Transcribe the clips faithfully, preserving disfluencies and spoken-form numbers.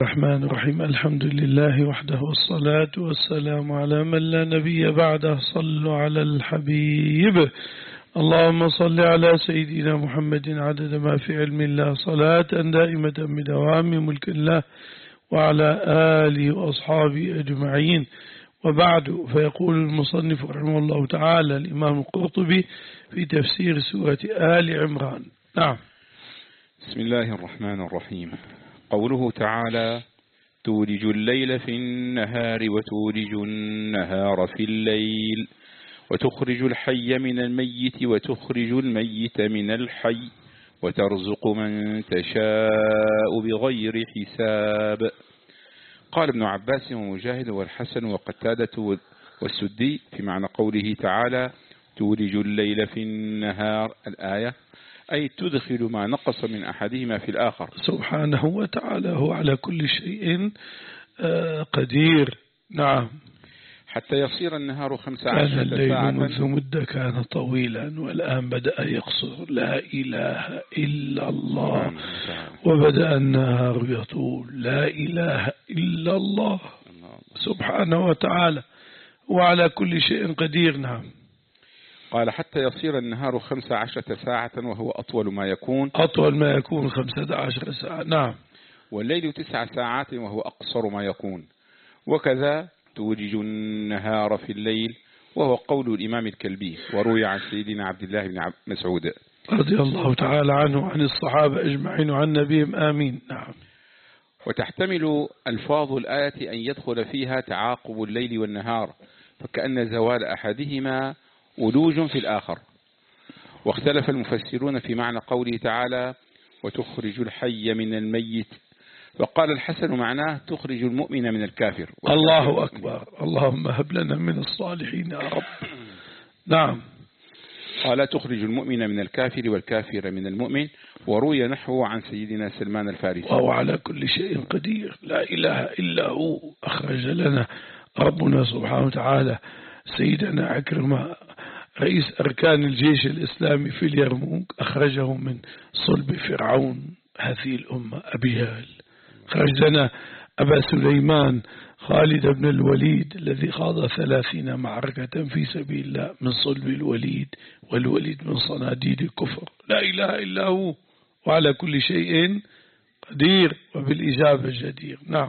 الرحمن الرحيم. الحمد لله وحده والصلاة والسلام على من لا نبي بعده. صلوا على الحبيب. اللهم صل على سيدنا محمد عدد ما في علم الله، صلاة دائمة بدوام ملك الله، وعلى آله وأصحابه أجمعين. وبعد، فيقول المصنف رحمه الله تعالى الإمام القرطبي في تفسير سورة آل عمران. نعم. بسم الله الرحمن الرحيم. قوله تعالى: تولج الليل في النهار وتولج النهار في الليل وتخرج الحي من الميت وتخرج الميت من الحي وترزق من تشاء بغير حساب. قال ابن عباس ومجاهد والحسن وقتادة والسدي في معنى قوله تعالى: تولج الليل في النهار، الآية أي تدخل ما نقص من أحدهما في الآخر. سبحانه وتعالى هو على كل شيء قدير. نعم. حتى يصير النهار خمس كان عشرة الليل ساعة منذ مدة كان طويلا، والآن بدأ يقصر. لا إله إلا الله. وبدأ النهار يطول. لا إله إلا الله. سبحانه وتعالى وعلى كل شيء قدير. نعم. قال: حتى يصير النهار خمس عشرة ساعة وهو أطول ما يكون أطول ما يكون خمسة عشر ساعة. نعم. والليل تسع ساعات وهو أقصر ما يكون. وكذا تولج النهار في الليل، وهو قول الإمام الكلبي، وروي عن سيدنا عبد الله بن مسعود رضي الله تعالى عنه وعن الصحابة أجمعين وعن نبيهم آمين. نعم. وتحتمل ألفاظ الآية أن يدخل فيها تعاقب الليل والنهار، فكأن زوال أحدهما ولوج في الآخر. واختلف المفسرون في معنى قوله تعالى: وتخرج الحي من الميت، وقال الحسن معناه تخرج المؤمن من الكافر. الله أكبر. اللهم هب لنا من الصالحين يا رب. نعم. قال: تخرج المؤمن من الكافر والكافر من المؤمن. وروي نحوه عن سيدنا سلمان الفارسي. وهو على كل شيء قدير. لا إله إلا هو. أخرج لنا ربنا سبحانه وتعالى سيدنا عكرمة رئيس أركان الجيش الإسلامي في اليرموك، أخرجه من صلب فرعون هذه الأمة أبي جهل. خرج لنا أبا سليمان خالد بن الوليد الذي خاض ثلاثين معركة في سبيل الله من صلب الوليد، والوليد من صناديد الكفر. لا إله إلا هو وعلى كل شيء قدير وبالإجابة جدير. نعم.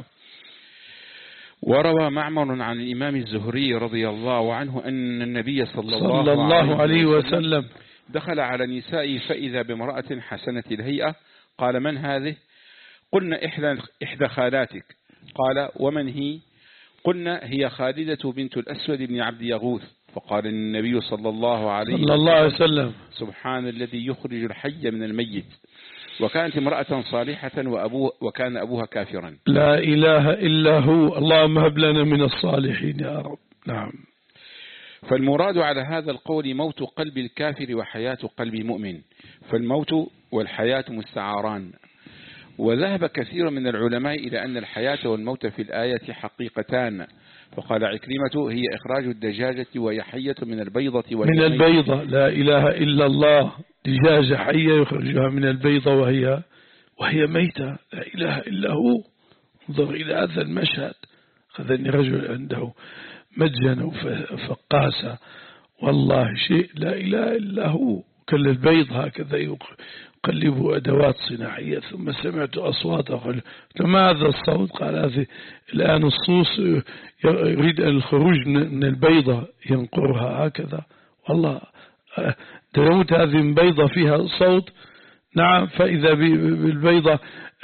وروى معمر عن الإمام الزهري رضي الله عنه أن النبي صلى الله, صلى الله عليه وسلم دخل على نسائه فإذا بامرأة حسنة الهيئة. قال: من هذه؟ قلنا: إحدى, إحدى خالاتك. قال: ومن هي؟ قلنا: هي خالدة بنت الأسود بن عبد يغوث. فقال النبي صلى الله عليه صلى الله عليه وسلم: سبحان الذي يخرج الحي من الميت. وكانت امرأة صالحة وأبوه وكان أبوها كافرا. لا إله إلا هو. اللهم هب لنا من الصالحين يا رب. نعم. فالمراد على هذا القول موت قلب الكافر وحياة قلب المؤمن، فالموت والحياة مستعاران. وذهب كثير من العلماء إلى أن الحياة والموت في الآية حقيقتان. فقال عكرمة: هي إخراج الدجاجة وهي حية من البيضة من البيضة. لا إله إلا الله. دجاجة حية يخرجها من البيضة وهي وهي ميتة. لا إله إلا هو. انظر إلى هذا المشهد. خذني رجل عنده مجن وفقاسة، والله شيء لا إله إلا هو. كل البيض هكذا يقلب أدوات صناعية. ثم سمعت أصواتا. قال: ما هذا الصوت؟ قال: هذه الآن الصوص يريد الخروج من البيضة ينقرها هكذا. والله تلوت هذه البيضة فيها صوت. نعم. فإذا بالبيضة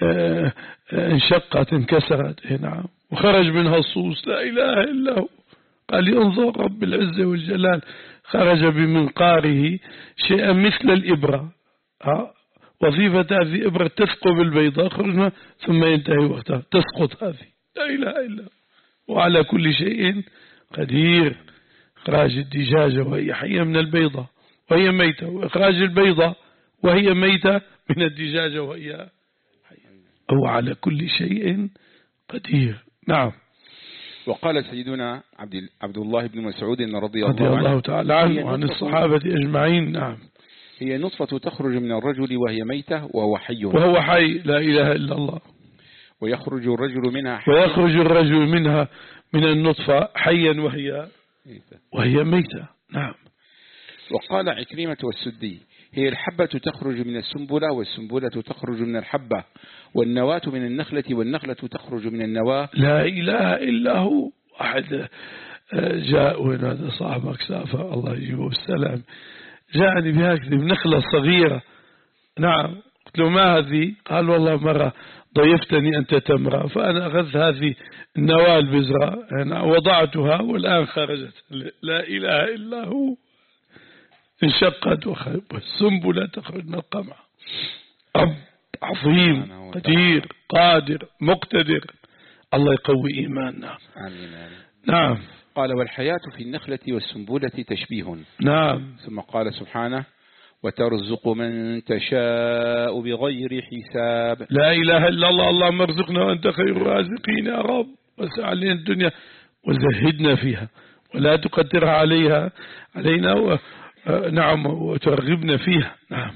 انشقت انكسرت. نعم. وخرج منها الصوص. لا إله إلا هو. قال: ينظر رب العزة والجلال خرج بمنقاره شيئا مثل الإبرة. ها؟ وظيفة هذه الإبرة تثقب البيضة خرجنا ثم ينتهي وقتها تسقط هذه. لا إله إلا هو وعلى كل شيء قدير. إخراج الدجاجة وهي حية من البيضة وهي ميتة، وإخراج البيضة وهي ميتة من الدجاجة وهي حية. هو على كل شيء قدير. نعم. وقال سيدنا عبد عبد الله بن مسعود رضي الله, الله الله تعالى عنه وعن الصحابة أجمعين. نعم. هي نطفة تخرج من الرجل وهي ميتة وهو حي. وهو حي. لا إله إلا الله. ويخرج الرجل منها حيا ويخرج الرجل منها من النطفة حيا وهي وهي ميتة. نعم. وقال عكرمة والسدي هي الحبة تخرج من السنبلة والسنبلة تخرج من الحبة والنواة من النخلة والنخلة تخرج من النواة. لا إله إلا هو. أحد جاء وين هذا صاحبك سافر الله يجيبه بالسلام، جاءني بهكذا بنخلة صغيرة. نعم. قلت له ما هذه؟ قال والله مرة ضيفتني أنت تمرة فأنا أخذت هذه النواة البزرة أنا وضعتها والآن خرجت. لا إله إلا هو. انشقت والسنبلة تخرج من القمع. رب عظيم قدير قادر مقتدر. الله يقوي إيماننا. آمين. نعم. قال والحياة في النخلة والسنبلة تشبيه. نعم. ثم قال سبحانه وترزق من تشاء بغير حساب. لا إله إلا الله. اللهم ارزقنا وأنت خير الرازقين يا رب. وسع لنا الدنيا وزهدنا فيها ولا تقدرها عليها علينا و... نعم وترغبنا فيها. نعم.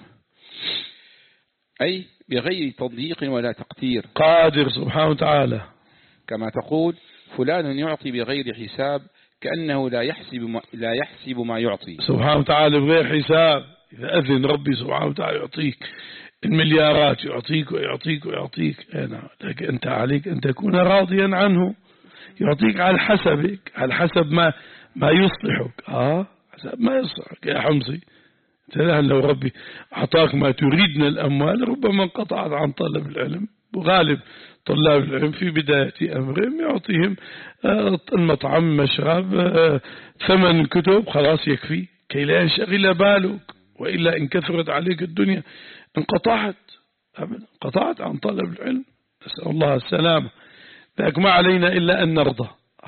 أي بغير تضييق ولا تقتير. قادر سبحانه وتعالى. كما تقول فلان يعطي بغير حساب كأنه لا يحسب ما لا يحسب ما يعطي. سبحانه وتعالى بغير حساب. إذا أذن ربي سبحانه وتعالى يعطيك المليارات يعطيك ويعطيك ويعطيك. لكن أنت عليك أن تكون راضيا عنه. يعطيك على حسبك على حسب ما ما يصلحك. آه حسب ما يصلحك يا حمصي. الآن لو ربي أعطاك ما تريد من الأموال ربما انقطعت عن طلب العلم. وغالب طلاب العلم في بداية أمرهم يعطيهم المطعم مشرب ثمن الكتب خلاص يكفي كي لا ينشغل بالك. وإلا إن كثرت عليك الدنيا انقطعت انقطعت عن طلب العلم. نسأل الله السلامة. لكن ما علينا إلا أن نرضى.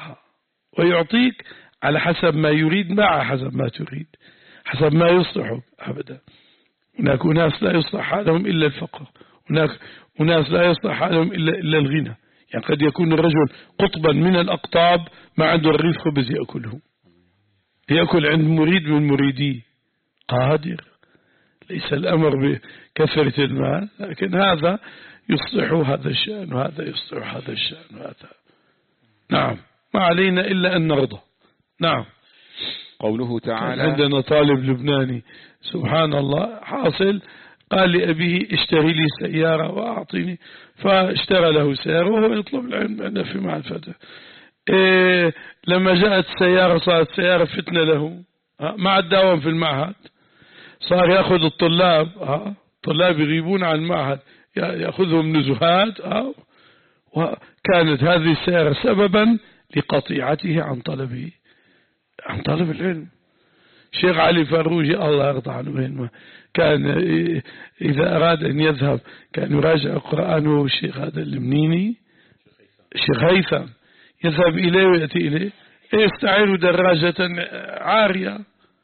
ويعطيك على حسب ما يريد مع حسب ما تريد حسب ما يصلحك أبدا. هناك ناس لا يصلح حالهم إلا الفقر. هناك وناس لا يصلح حالهم إلا, إلا الغنى. يعني قد يكون الرجل قطبا من الأقطاب ما عنده الرغيف خبز يأكله يأكل عند مريد من مريديه. قادر. ليس الأمر بكثرة المال لكن هذا يصلح هذا الشأن وهذا يصلح هذا الشأن وهذا. نعم. ما علينا إلا أن نرضى. نعم. قوله تعالى عندنا طالب لبناني سبحان الله حاصل قال لأبيه اشتري لي سيارة وأعطيني فاشترى له سيارة وهو يطلب العلم أنا في مع الفتى. إيه لما جاءت السيارة صارت سيارة فتنة له. مع الدوام في المعهد صار يأخذ الطلاب طلاب يغيبون عن المعهد يأخذهم نزهات. وكانت هذه السيارة سببا لقطيعته عن طلبه عن طلب العلم. شيخ علي فاروجي الله يرضى عنه كان إذا أراد أن يذهب كان يراجع القرآن وهو الشيخ هذا المنيني الشيخ هيثم يذهب إليه ويأتي إليه يستعير دراجة عارية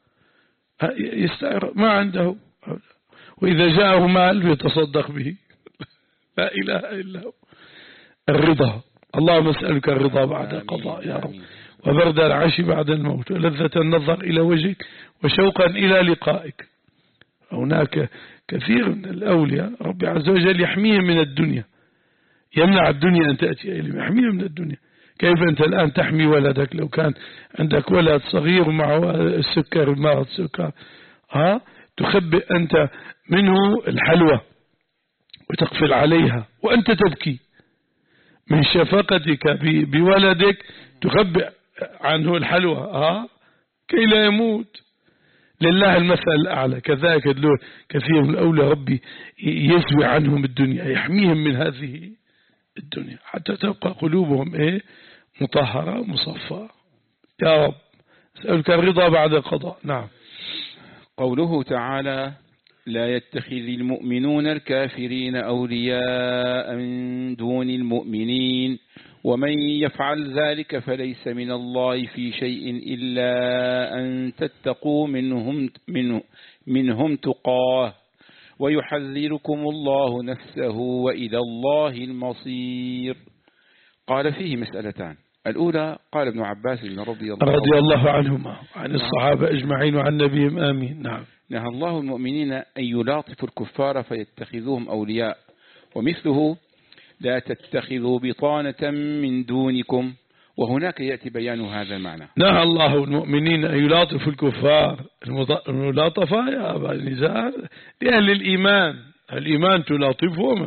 يستعير ما عنده وإذا جاءه مال يتصدق به. لا إله إلا هو. الرضا. اللهم اسألك الرضا بعد القضاء يا رب وبرد العيش بعد الموت ولذة النظر إلى وجهك وشوقا إلى لقائك. هناك كثير من الأولياء ربي عز وجل يحميهم من الدنيا يمنع الدنيا أن تأتي إليهم يحميهم من الدنيا. كيف أنت الآن تحمي ولدك لو كان عندك ولد صغير معه السكر مرض سكر ها تخبئ أنت منه الحلوى وتقفل عليها وأنت تبكي من شفقتك بولدك تخبئ عنه الحلوى ها كي لا يموت. لله المثل الأعلى. كذلك كثير من الأولى ربي يسوي عنهم الدنيا يحميهم من هذه الدنيا حتى تبقى قلوبهم إيه مطهرة مصفى. يا رب أسألك الرضا بعد القضاء. نعم. قوله تعالى لا يتخذ المؤمنون الكافرين أولياء من دون المؤمنين ومن يفعل ذلك فليس من الله في شيء إلا أن تتقوا منهم, منه منهم تقاه ويحذركم الله نفسه وإلى الله المصير. قال فيه مسألتان. الأولى قال ابن عباس رضي الله, رضي الله عنهما عن الصحابة أجمعين وعن نبيهم آمين. نعم. نهى الله المؤمنين أن يلاطفوا الكفار فيتخذوهم أولياء ومثله لا تتخذوا بطانة من دونكم. وهناك يأتي بيان هذا المعنى. نهى الله المؤمنين أن يلاطفوا الكفار. الملاطفة يا أبا النزار لأهل الإيمان، الإيمان تلاطفهم،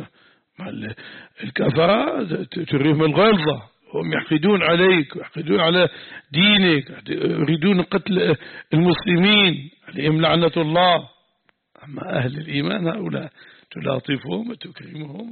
الكفرة تريهم الغلظة، هم يحقدون عليك ويحقدون على دينك، يريدون قتل المسلمين عليهم لعنة الله. أما أهل الإيمان هؤلاء تلاطفهم وتكرمهم،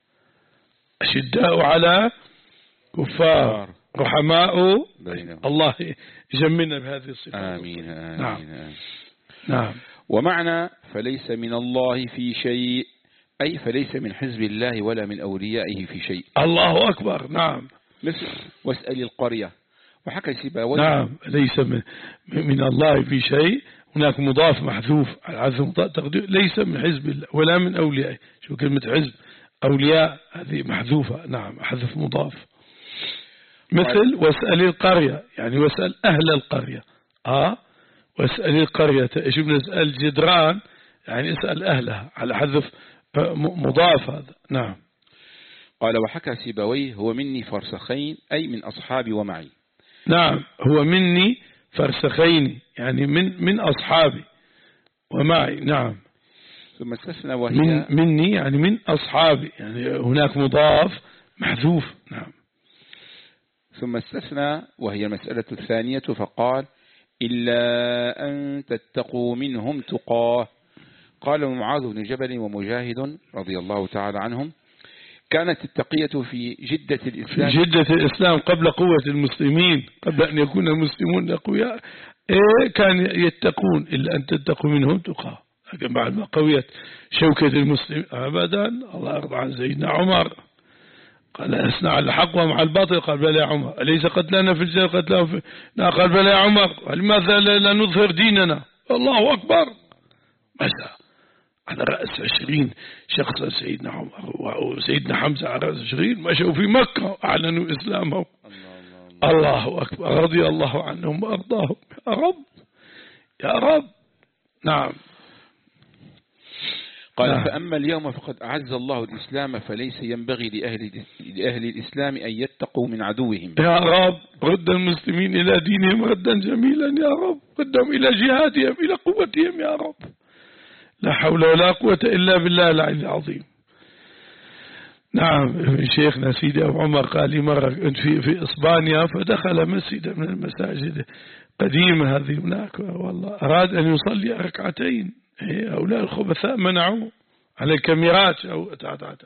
أشداء على كفار رحماء بينهم. الله يجملنا بهذه الصفة. آمين آمين. نعم. آمين. نعم. ومعنى فليس من الله في شيء، أي فليس من حزب الله ولا من أوليائه في شيء. الله أكبر. نعم. مثل واسأل القرية، وحكى سيبويه. نعم، ليس من, من الله في شيء، هناك مضاف محذوف على تقدير ليس من حزب الله ولا من أوليائه. شو كلمة حزب؟ أولياء هذه محذوفة. نعم، حذف مضاف. مثل واسأل القرية، يعني واسأل أهل القرية. آه واسأل القرية، إيش بنسأل جدران، يعني اسأل أهلها على حذف مضاف هذا. نعم. قال وحكى سيبويه هو مني فرسخين، أي من أصحابي ومعي. نعم، هو مني فرسخين، يعني من من أصحابي ومعي. نعم. ثم استثنى وهي من مني يعني من أصحابي، يعني هناك مضاف محذوف. نعم. ثم استثنى وهي المسألة الثانية فقال إلا أن تتقوا منهم تقاه. قال معاذ بن جبل ومجاهد رضي الله تعالى عنهم كانت التقية في جدة الإسلام، في جدة الإسلام قبل قوة المسلمين، قبل أن يكون المسلمون أقوياء إيه كان يتقون، إلا أن تتقوا منهم تقاه. لكن بعد ما قويت شوكة المسلمين أبدا. الله يرضى عن سيدنا عمر قال أسنع على الحق ومع الباطل. قال بلى يا عمر أليس قتلنا في الجنة قتلنا في لا؟ قال بلى يا عمر لماذا لا نظهر ديننا؟ الله أكبر. ماذا على رأس عشرين شخصا سيدنا عمر وسيدنا حمزة على رأس عشرين مشوا في مكة أعلنوا إسلامهم. الله, الله, الله أكبر. رضي الله عنهم وأرضاهم. يا رب يا رب. نعم. قال نعم. فأما اليوم فقد أعز الله الإسلام فليس ينبغي لأهل, لأهل الإسلام أن يتقوا من عدوهم. يا رب رد المسلمين إلى دينهم ردا جميلا يا رب، ردهم إلى جهادهم إلى قوتهم يا رب. لا حول ولا قوة إلا بالله العلي العظيم. نعم. شيخنا سيدي أبو عمر قال لي مرة في في إسبانيا فدخل مسجد من المساجد قديمة هذه هناك، والله أراد أن يصلي ركعتين، هؤلاء الخبثاء منعوه على الكاميرات أو تعتعتا.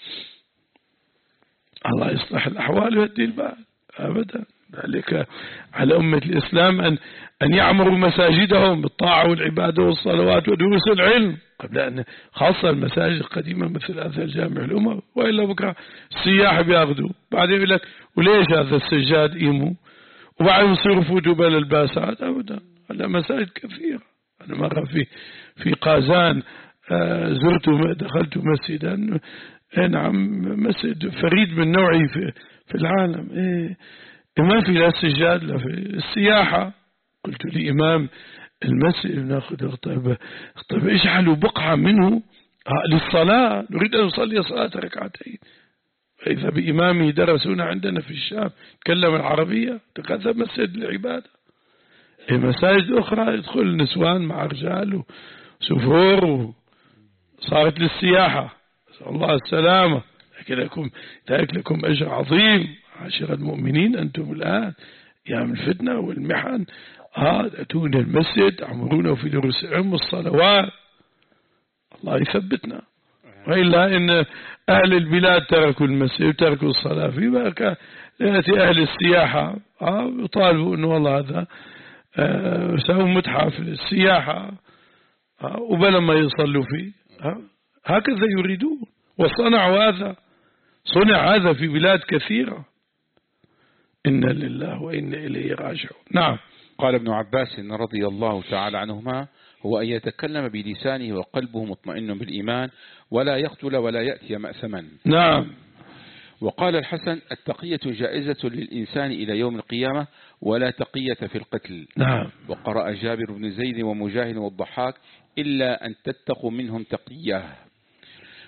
الله يصلح الأحوال ويهدي البال أبدا. ذلك على أمة الإسلام أن أن يعمروا مساجدهم بالطاعة والعبادة والصلوات ودروس العلم، قبل أن خاصة المساجد القديمة مثل هذا الجامع الأموي، وإلا بكرة السياح بياخذوا بعدين يقول لك وليش هذا السجاد يمو وبعدين يصيروا جبل الباسات أبدا. هذا مساجد كثيرة. أنا مرة في في قازان زرت دخلت مسجدا، نعم مسجد فريد من نوعه في في العالم، إيه ما في لا سجاد لا في السياحة. قلت لإمام المسجد ناخذ طيب طيب اجعلوا بقعة منه للصلاة، نريد أن نصلي صلاة ركعتين. فإذا بإمامه درسونا عندنا في الشام تكلم العربية، هذا مسجد العبادة. مساجد أخرى يدخل نسوان مع رجال وسفور وصارت للسياحة، نسأل الله السلامة. لكن لكم ذلك لكم أجر عظيم عاشر المؤمنين. أنتم الآن أيام الفتنة والمحن أتون المسجد تعمرون في دروس العلم والصلوات. الله يثبتنا. وإلا إن أهل البلاد تركوا المسجد وتركوا الصلاة فيه، بقى يأتي أهل السياحة يطالبوا أنه والله هذا سووا متحف للسياحة وبلا ما يصلوا فيه. هكذا يريدون وصنعوا هذا، صنع هذا في بلاد كثيرة. إن لله وإن إليه راجعون. نعم. قال ابن عباس رضي الله تعالى عنهما هو أن يتكلم بلسانه وقلبه مطمئن بالإيمان ولا يقتل ولا يأتي مأثما. نعم. وقال الحسن التقية جائزة للإنسان إلى يوم القيامة ولا تقية في القتل. نعم. وقرأ جابر بن زيد ومجاهد والضحاك إلا أن تتقوا منهم تقية.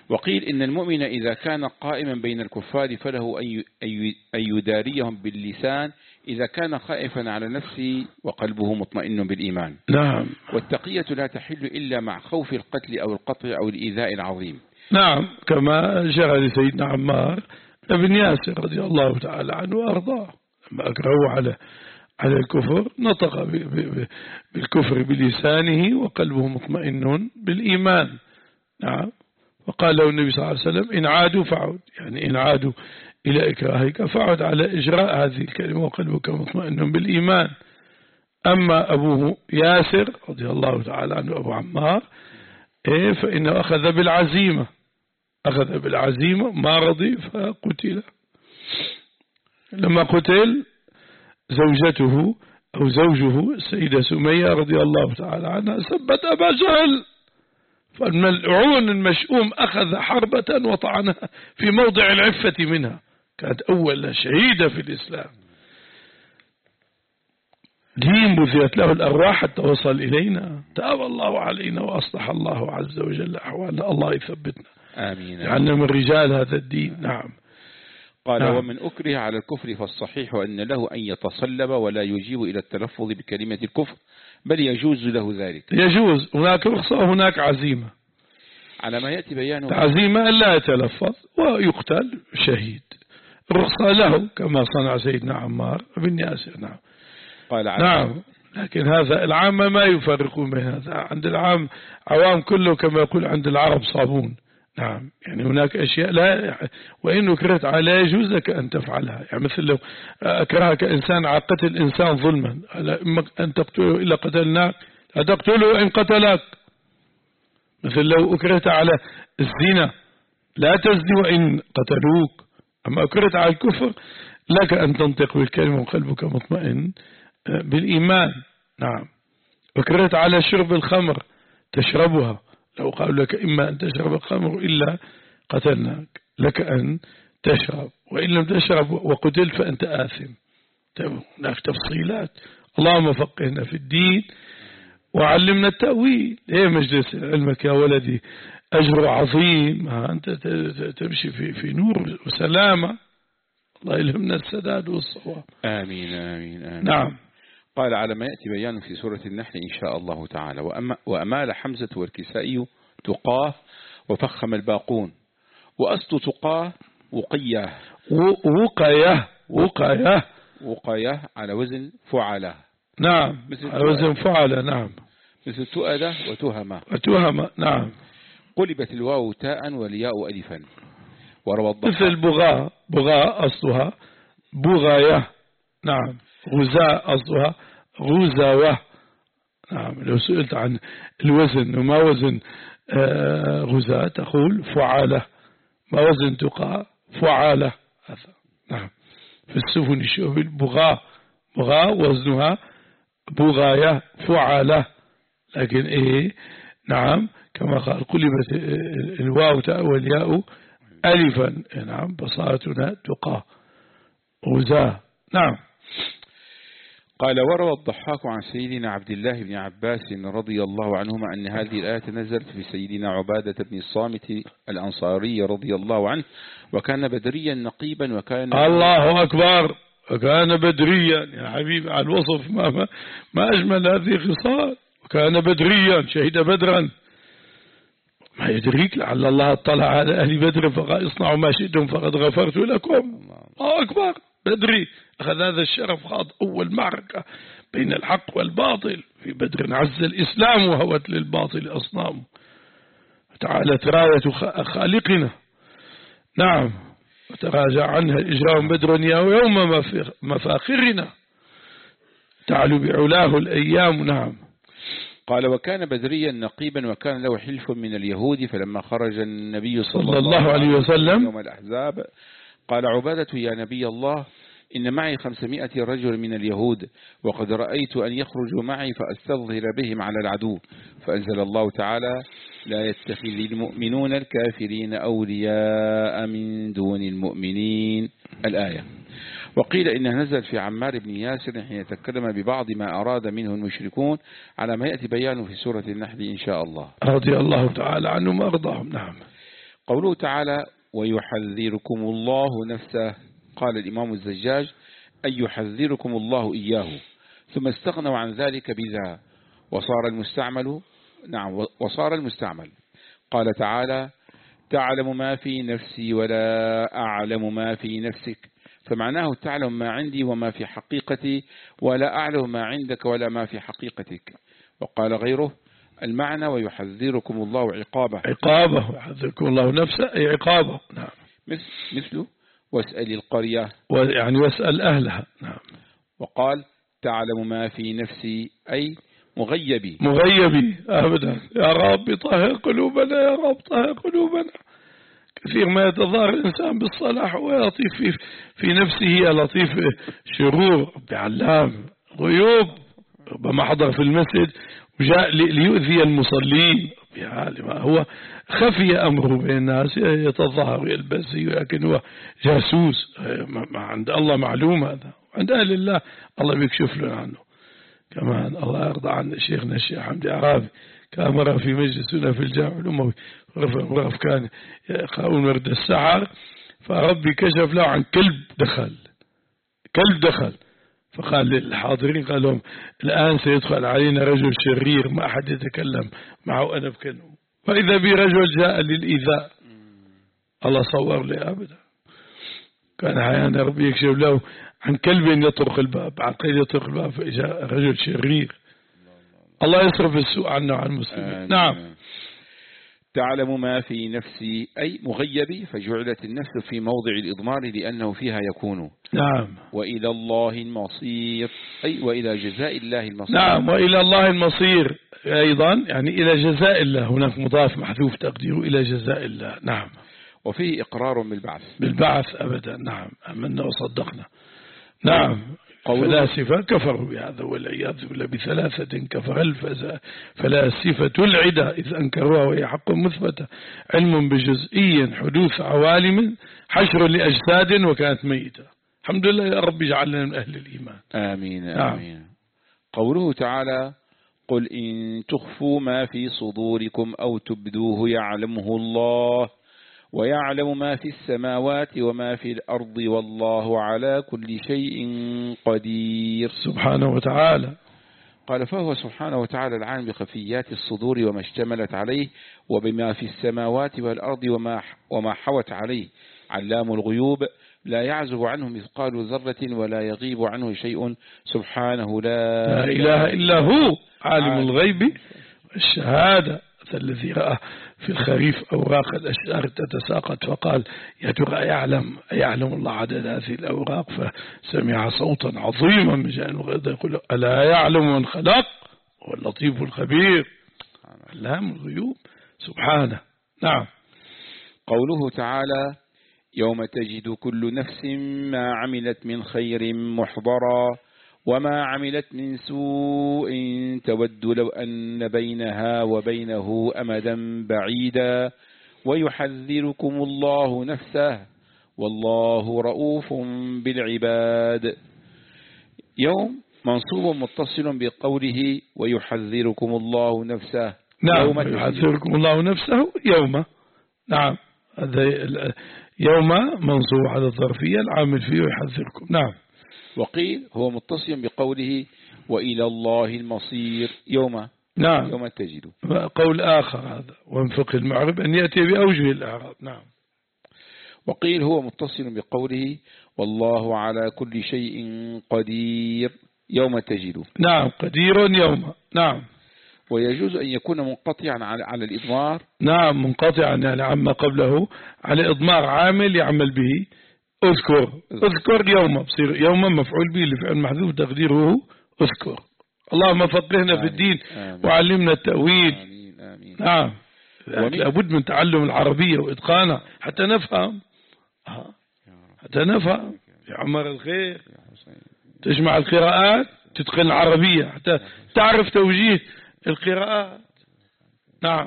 وقيل إن المؤمن إذا كان قائما بين الكفار فله أن يداريهم باللسان إذا كان خائفا على نفسه وقلبه مطمئن بالإيمان. نعم. والتقية لا تحل إلا مع خوف القتل أو القطع أو الإيذاء العظيم. نعم، كما جرى لسيدنا عمار بن ياسر رضي الله تعالى عنه وأرضاه لما أكرهوا على على الكفر نطق بالكفر بلسانه وقلبه مطمئن بالإيمان. نعم. وقال له النبي صلى الله عليه وسلم إن عادوا فعد، يعني إن عادوا إلى إكراهك فعد على إجراء هذه الكلمة وقلبك مطمئن بالإيمان. أما أبوه ياسر رضي الله تعالى عنه أبو عمار إيه فإنه أخذ بالعزيمة أخذ بالعزيمة ما رضي فقتل. لما قتل زوجته أو زوجه السيدة سمية رضي الله تعالى عنها سبت أبا جهل، فالملعون المشؤوم أخذ حربة وطعنها في موضع العفة منها، كانت أول شهيدة في الإسلام. دين بذلت له الأرواح حتى وصل إلينا، تاب الله علينا وأصلح الله عز وجل أحوالنا، الله يثبتنا آمين يعني من رجال هذا الدين. نعم. قال نعم. ومن أكره على الكفر فالصحيح أن له أن يتصلب ولا يجيب إلى التلفظ بكلمة الكفر، بل يجوز له ذلك. يجوز، هناك رخصة وهناك عزيمة. على ما يأتي بيانه. العزيمة أن لا يتلفظ ويقتل شهيد، الرخصة له كما صنع سيدنا عمار بن ياسر. نعم. قال نعم. لكن هذا العامة ما يفرقون بين هذا، عند العام عوام كله كما يقول عند العرب صابون. نعم. يعني هناك أشياء لا، وإن أكرهت على يجوز لك أن تفعلها، يعني مثل لو أكرهك إنسان على قتل إنسان ظلما إما أن تقتله إلا قتلناك لا تقتله إن قتلك. مثل لو أكرهت على الزنا لا تزني وإن قتلوك. أما أكرهت على الكفر لك أن تنطق بالكلمة وقلبك مطمئن بالإيمان. نعم. أكرهت على شرب الخمر تشربها، لو قالوا لك إما أن تشرب الخمر إلا قتلناك، لك أن تشرب، وإن لم تشرب وقتل فأنت آثم. هناك تفصيلات. اللهم فقهنا في الدين وعلمنا التأويل. إيه مجلس علمك يا ولدي أجر عظيم، أنت تمشي في في نور وسلامة. الله يلهمنا السداد والصواب. آمين آمين آمين. نعم. قال على ما يأتي بيانه في سورة النحل إن شاء الله تعالى. وأما وأمال حمزة والكسائي تقاه وفخم الباقون، وأصل تقاه وقياه وقياه وقياه وقياه على وزن فعله. نعم. على وزن فعله. نعم. مثل تؤدة وتهمة وتهمة. نعم. قلبت الواو تاء والياء ألفا. وروى الضحاك مثل بغاء، بغاء أصلها بغاية. نعم. غزاء أصلها غزاوة. نعم. لو سئلت عن الوزن وما وزن غزاء تقول فعالة، ما وزن تقى فعالة. نعم. في السفن الشهب بغاء، بغاء وزنها بغاية فعالة. لكن إيه نعم كما قال قلبت الواو تاء والياء ألفا. نعم. بصارتنا تقى غزاء. نعم. قال وروى الضحاك عن سيدنا عبد الله بن عباس رضي الله عنهما أن هذه الآية نزلت في سيدنا عبادة بن الصامت الأنصاري رضي الله عنه، وكان بدريا نقيبا وكان الله أكبر، وكان بدريا يا حبيبي على الوصف ما, ما, ما أجمل هذه الخصال. وكان بدريا شهد بدرا، ما يدريك لعل الله اطلع على أهل بدر فقال اصنعوا ما شئتم فقد غفرت لكم. الله أكبر. بدري أخذ هذا الشرف، خاض أول معركة بين الحق والباطل في بدر، عز الإسلام وهوت للباطل أصنامه، تعالت راية خالقنا. نعم. وتراجع عنها إجرام بدر يوم مفاخرنا تعلو بعلاه الأيام. نعم. قال وكان بدريا نقيبا وكان له حلف من اليهود، فلما خرج النبي صلى, صلى الله عليه وسلم يوم الأحزاب قال عبادة يا نبي الله إن معي خمسمائة رجل من اليهود، وقد رأيت أن يخرجوا معي فأستظهر بهم على العدو، فأنزل الله تعالى لا يتخذ المؤمنون الكافرين أولياء من دون المؤمنين الآية. وقيل إنها نزل في عمار بن ياسر حين يتكلم ببعض ما أراد منه المشركون، على ما يأتي بيانه في سورة النحل إن شاء الله. رضي الله تعالى عنهم وأرضاهم. نعم. قوله تعالى ويحذركم الله نفسه، قال الإمام الزجاج أن يحذركم الله إياه، ثم استغنوا عن ذلك بذا وصار المستعمل نعم وصار المستعمل. قال تعالى تعلم ما في نفسي ولا أعلم ما في نفسك، فمعناه تعلم ما عندي وما في حقيقتي ولا أعلم ما عندك ولا ما في حقيقتك. وقال غيره المعنى ويحذركم الله عقابه عقابه يحذركم الله نفسه أي عقابه. نعم. مثله واسأل القرية يعني واسأل أهلها. نعم. وقال تعلم ما في نفسي أي مغيبي مغيبي أبدا. يا رب طهر قلوبنا، يا رب طهر قلوبنا. كثير ما يتظاهر الإنسان بالصلاح ويلطيف في, في نفسه يا لطيف شرور بعلام غيوب. ربما حضر في المسجد وجاء ليؤذي المصلين، هو خفي أمره بين الناس، يتظاهر ويلبس لكن هو جاسوس. ما عند الله معلوم هذا، عند أهل الله الله بيكشف له عنه. كمان الله يرضى عن شيخنا الشيخ حمدي عرابي، كان مرة في مجلسنا في الجامع الأموي غرف كان يقرؤون ورد السحر، فربي كشف له عن كلب دخل كلب دخل فقال للحاضرين قال لهم الآن سيدخل علينا رجل شرير ما أحد يتكلم معه أنا بكلمه، فإذا بي رجل جاء للإيذاء. الله صور لي أبدا. كان أحيانا ربي يكشف له عن كلب يطرق الباب، عن قيد يطرق الباب فإجاء رجل شرير. الله يصرف السوء عنه عن المسلمين. نعم. تعلم ما في نفسي أي مغيبي، فجعلت النفس في موضع الإضمار لأنه فيها يكون. نعم. وإلى الله المصير أي وإلى جزاء الله المصير. نعم. وإلى الله المصير أيضا يعني إلى جزاء الله، هناك مضاف محذوف تقديره إلى جزاء الله. نعم. وفيه إقرار بالبعث بالبعث أبدا. نعم. أمنا وصدقنا. نعم. فلاسفة كفروا بهذا والعياذ بالله بثلاثة كفر الفلاسفة العدة إذ أنكروها وهي حق مثبتة، علم بجزئي حدوث عوالم حشر لأجساد وكانت ميتة. الحمد لله يا رب اجعلنا من أهل الإيمان. آمين آمين. نعم. قوله تعالى قل إن تخفوا ما في صدوركم أو تبدوه يعلمه الله ويعلم ما في السماوات وما في الأرض والله على كل شيء قدير. سبحانه وتعالى. قال فهو سبحانه وتعالى العالم بخفيات الصدور وما اشتملت عليه وبما في السماوات والأرض وما وما حوت عليه، علام الغيوب لا يعزب عنه مثقال ذرة ولا يغيب عنه شيء سبحانه لا, لا إله إلا هو عالم الغيب والشهادة الذي رأى في الخريف أوراق الأشجار تتساقط فقال يا ترى يعلم يعلم الله عدد هذه الأوراق، فسمع صوتا عظيما من جانب الغيب يقول ألا يعلم من خلق هو اللطيف الخبير علام الغيوب سبحانه. نعم. قوله تعالى يوم تجد كل نفس ما عملت من خير محضرا وما عملت من سوء تود لو أن بينها وبينه أمدا بعيدا ويحذركم الله نفسه والله رؤوف بالعباد. يوم منصوب متصل بقوله ويحذركم الله نفسه. نعم. يحذركم الله نفسه يوم. نعم. يوم منصوب على الظرفية العامل فيه ويحذركم. نعم. وقيل هو متصل بقوله وإلى الله المصير يوم. نعم. يوم تجد. قول آخر هذا وانفق المعرب أن يأتي بأوجه الأعراب. نعم. وقيل هو متصل بقوله والله على كل شيء قدير يوم تجد. نعم. قدير يوم. نعم. ويجوز أن يكون منقطعا على على الإضمار. نعم. منقطعا يعني عما قبله على إضمار عامل يعمل به. اذكر اذكر يوم بصير يوما مفعول به لفعل محذوف تقديره اذكر. اللهم فقهنا في الدين وعلمنا التأويل. آمين آمين. نعم. لابد من تعلم العربية وإتقانها حتى نفهم حتى نفهم يا عمر الخير تجمع القراءات تتقن العربية حتى تعرف توجيه القراءات. نعم.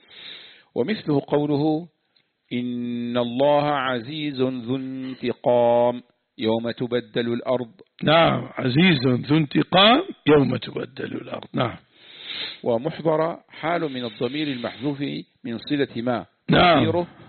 ومثله قوله إن الله عزيز ذو انتقام يوم تبدل الأرض. نعم. عزيز ذو انتقام يوم تبدل الأرض. نعم. ومحضر حال من الضمير المحذوف من صلة ما. نعم.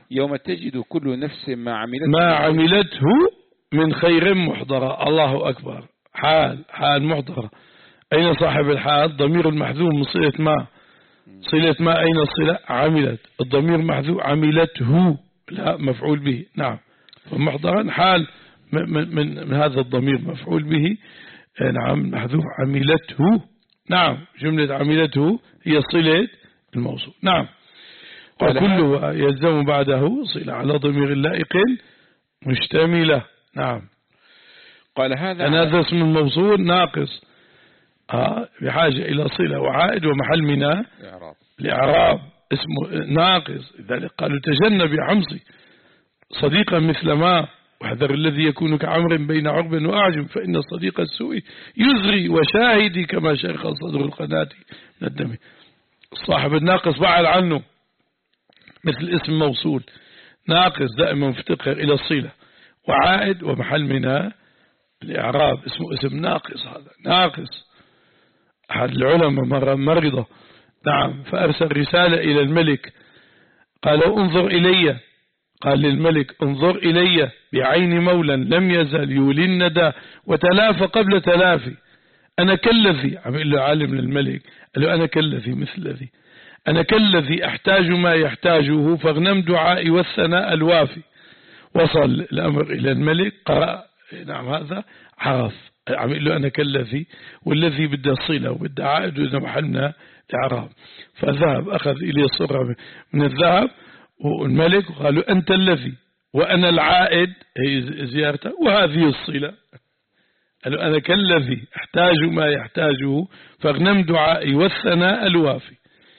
يوم تجد كل نفس ما عملت ما عملته من خير محضرة. الله أكبر. حال حال محضرة. أين صاحب الحال؟ ضمير المحذوف من صلة ما. صلة ما أين الصلة؟ عملت. الضمير محذوف عملته لا مفعول به. نعم. فمحضرا حال من, من, من هذا الضمير مفعول به. نعم محذوف عملته. نعم جملة عملته هي صلة الموصول. نعم. وكله يلزم بعده صلة على ضمير لائق مشتملة. نعم. قال هذا هذا اسم الموصول ناقص آه بحاجة إلى صلة وعائد ومحل منها الإعراب اسمه ناقص. لذلك قالوا تجنب يا حمصي صديقا مثل ما واحذر الذي يكون كعمر بين عرب وأعجم فإن الصديق السوء يزري وشاهدي كما شيخ صدر القناة من الدم. صاحب الناقص بعد عنه مثل اسم موصول ناقص دائما مفتقر إلى الصلة وعائد ومحل منها الإعراب اسمه اسم ناقص. هذا ناقص. أحد العلماء مرة مرضى نعم فأرسل رسالة إلى الملك قال انظر إلي. قال للملك انظر إلي بعين مولا لم يزل يولي الندى وتلافى قبل تلافي. أنا كالذي عمل له عالم للملك قال له أنا كالذي مثل الذي أنا كالذي أحتاج ما يحتاجه فاغنم دعائي والثناء الوافي. وصل الأمر إلى الملك قرأ نعم هذا عرف عمل له أنا كالذي والذي بده الصلة وبده عائد وإذا محلنا الإعراب. فذهب أخذ إليه صرة من الذهب والملك قالوا أنت الذي وأنا العائد هي زيارته وهذه الصلة. قالوا أنا كالذي أحتاج ما يحتاجه فاغنم دعائي والثناء الوافي.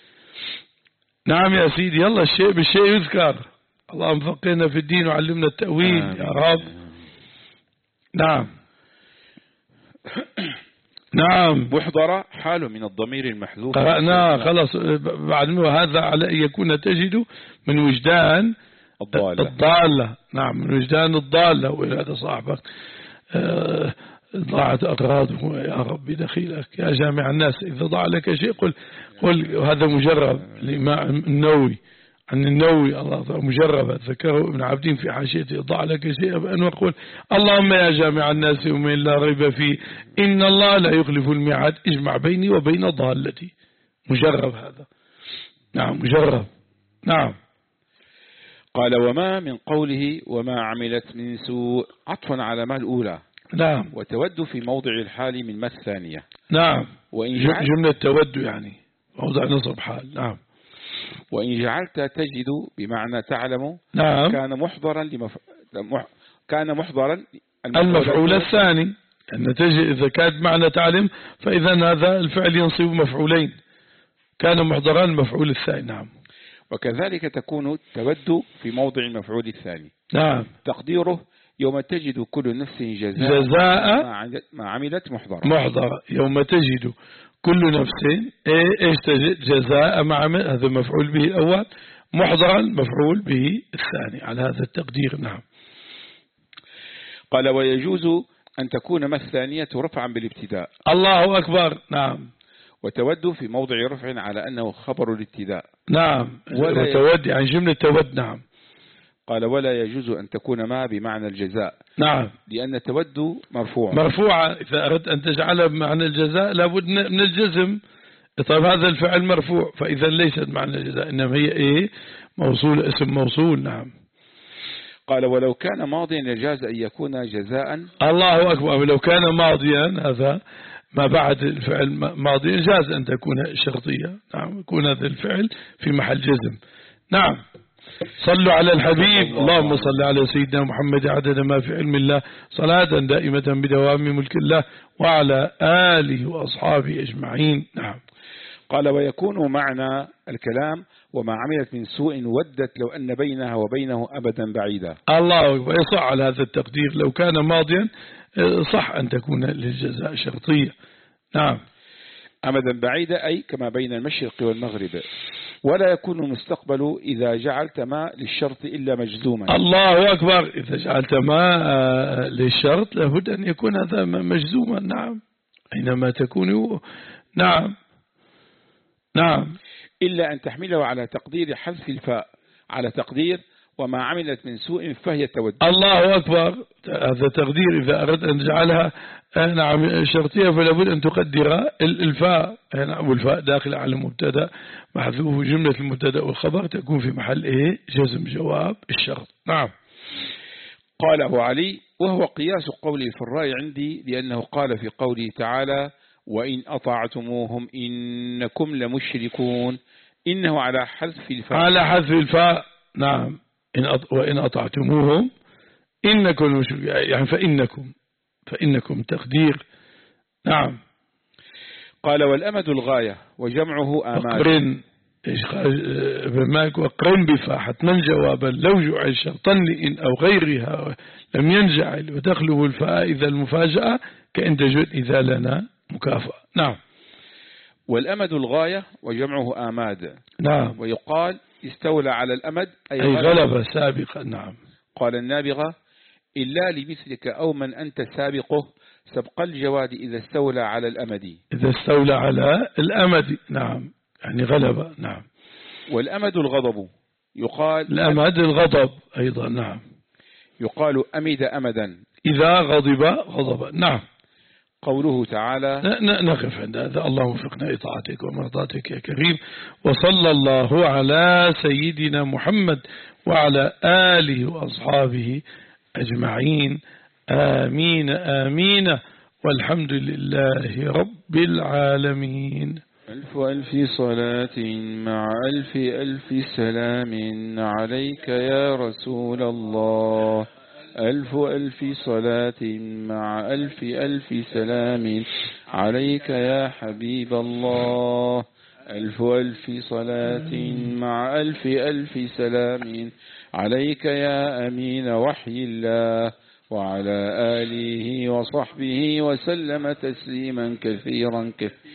نعم يا سيدي يلا الشيء بالشيء يذكر. اللهم فقهنا في الدين وعلمنا التأويل يا رب. نعم. نعم. محضرة حال من الضمير المحذوف قرأنا خلاص بعد ما هذا على أن يكون تجد من وجدان الضالة. الضالة. نعم من وجدان الضالة. وإذا صاحبك ضاعت أغراضه يا ربي دخيلك يا جامع الناس إذا ضاع لك شيء قل قل هذا مجرب. الإمام النووي عن النووي الله مجربة ذكره ابن عبدين في حاشيته ضاع لك شيء بأن يقول اللهم يا جامع الناس ومن لا ريب فيه إن الله لا يخلف الميعاد اجمع بيني وبين ضالتي. مجرب هذا. نعم مجرب. نعم. قال وما من قوله وما عملت من سوء عطفا على ما الأولى. نعم. وتود في موضع الحال من ما الثانية. نعم. وإن جملة تود يعني موضع نصب حال. نعم. وإن جعلت تجد بمعنى تعلم. نعم. كان محضرا لمف... مح... كان محضرا المفعول الثاني أن تجد إذا كانت معنى تعلم فإذا هذا الفعل ينصب مفعولين. كان محضرا المفعول الثاني. نعم. وكذلك تكون تود في موضع المفعول الثاني. نعم. تقديره يوم تجد كل نفس جزاء, جزاء ما عملت محضرة. محضرة يوم تجد كل نفس ايش تجد جزاء ما عمل هذا مفعول به الأول محضرا مفعول به الثاني على هذا التقدير. نعم. قال ويجوز أن تكون ما الثانية رفعا بالابتداء. الله أكبر. نعم. وتود في موضع رفع على أنه خبر الابتداء. نعم. وتود يعني جملة تود. نعم. قال ولا يجوز أن تكون ما بمعنى الجزاء. نعم. لأن تود مرفوع مرفوعة إذا أردت أن تجعلها بمعنى الجزاء لابد من الجزم. طيب هذا الفعل مرفوع فإذا ليست معنى الجزاء إنما هي إيه موصول اسم موصول. نعم. قال ولو كان ماضيا يجاز أن يكون جزاء. الله أكبر. لو كان ماضيا هذا ما بعد الفعل ماضي جاز أن تكون شرطية. نعم. يكون هذا الفعل في محل جزم. نعم. صلوا على الحبيب. اللهم صل على سيدنا محمد عدد ما في علم الله صلاة دائمة بدوام ملك الله وعلى آله وأصحابه أجمعين. نعم. قال ويكون معنى الكلام وما عملت من سوء ودت لو أن بينها وبينه أبدا بعيدا. الله يصح على هذا التقدير لو كان ماضيا صح أن تكون للجزاء شرطية. نعم. أبدا بعيدا أي كما بين المشرق والمغرب. ولا يكون المستقبل إذا جعلت ما للشرط إلا مجزوما. الله أكبر. إذا جعلت ما للشرط لابد أن يكون هذا مجزوما. نعم. أينما تكون. نعم. نعم. إلا أن تحمله على تقدير حذف الفاء على تقدير وما عملت من سوء فهي تود. الله أكبر. هذا تقدير إذا أردت أن تجعلها نعم شرطية فلا بد أن تقدر الفاء، نعم والفاء داخل على المبتدا محذوف جملة المبتدا والخبر تكون في محل إيه جزم جواب الشرط. نعم. قاله علي وهو قياس قوله في الرأي عندي، لأنه قال في قوله تعالى وإن أطعتموهم إنكم لمشركون، إنه على حذف الفاء على حذف الفاء. نعم. إن أط... وإن أطعتموهم إنكم لمشركون يعني فإنكم فإنكم تقدير. نعم. قال والأمد الغاية وجمعه آمال. أقرن إيش بماك وقرن بفاء حتما جوابا لو جعل شرطا لإن أو غيرها لم ينجعل وتخلو الفاء إذا المفاجأة كأن تجد إذا لنا مكافأة. نعم. والأمد الغاية وجمعه آماد. نعم. ويقال استولى على الأمد أي, أي غلب سابقا. نعم. قال النابغة إلا لمثلك أو من أنت سابقه سبق الجواد إذا استولى على الأمد. إذا استولى على الأمد. نعم يعني غلب. نعم. والأمد الغضب يقال الأمد الغضب أيضا. نعم. يقال أمد أمدا إذا غضب غضبا. نعم. قوله تعالى نقف عند هذا. اللهم وفقنا إطاعتك ومرضاتك يا كريم، وصلى الله على سيدنا محمد وعلى آله وأصحابه أجمعين. آمين آمين والحمد لله رب العالمين. ألف ألف صلاة مع ألف ألف سلام عليك يا رسول الله. ألف ألف صلاة مع ألف ألف سلام عليك يا حبيب الله. ألف ألف صلاة مع ألف ألف سلام عليك يا أمين وحي الله، وعلى آله وصحبه وسلم تسليما كثيرا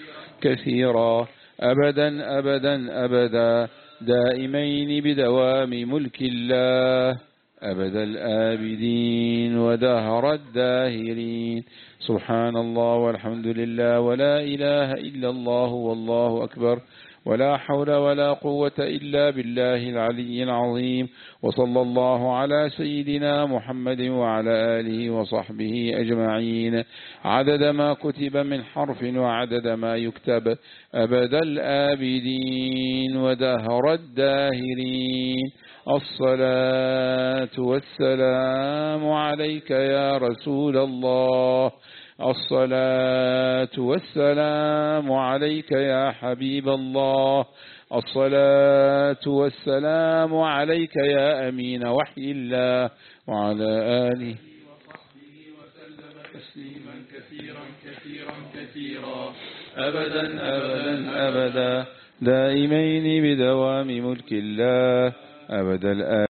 كثيرا أبدا أبدا أبدا دائمين بدوام ملك الله أبد الآبدين ودهر الداهرين. سبحان الله والحمد لله ولا إله إلا الله والله أكبر ولا حول ولا قوة إلا بالله العلي العظيم. وصلى الله على سيدنا محمد وعلى آله وصحبه أجمعين عدد ما كتب من حرف وعدد ما يكتب أبد الآبدين ودهر الداهرين. الصلاة والسلام عليك يا رسول الله. الصلاة والسلام عليك يا حبيب الله. الصلاة والسلام عليك يا أمين وحي الله، وعلى آله وصحبه وسلم تسليما كثيرا كثيرا كثيرا أبدا أبدا أبدا دائمين بدوام ملك الله أبدا الآن.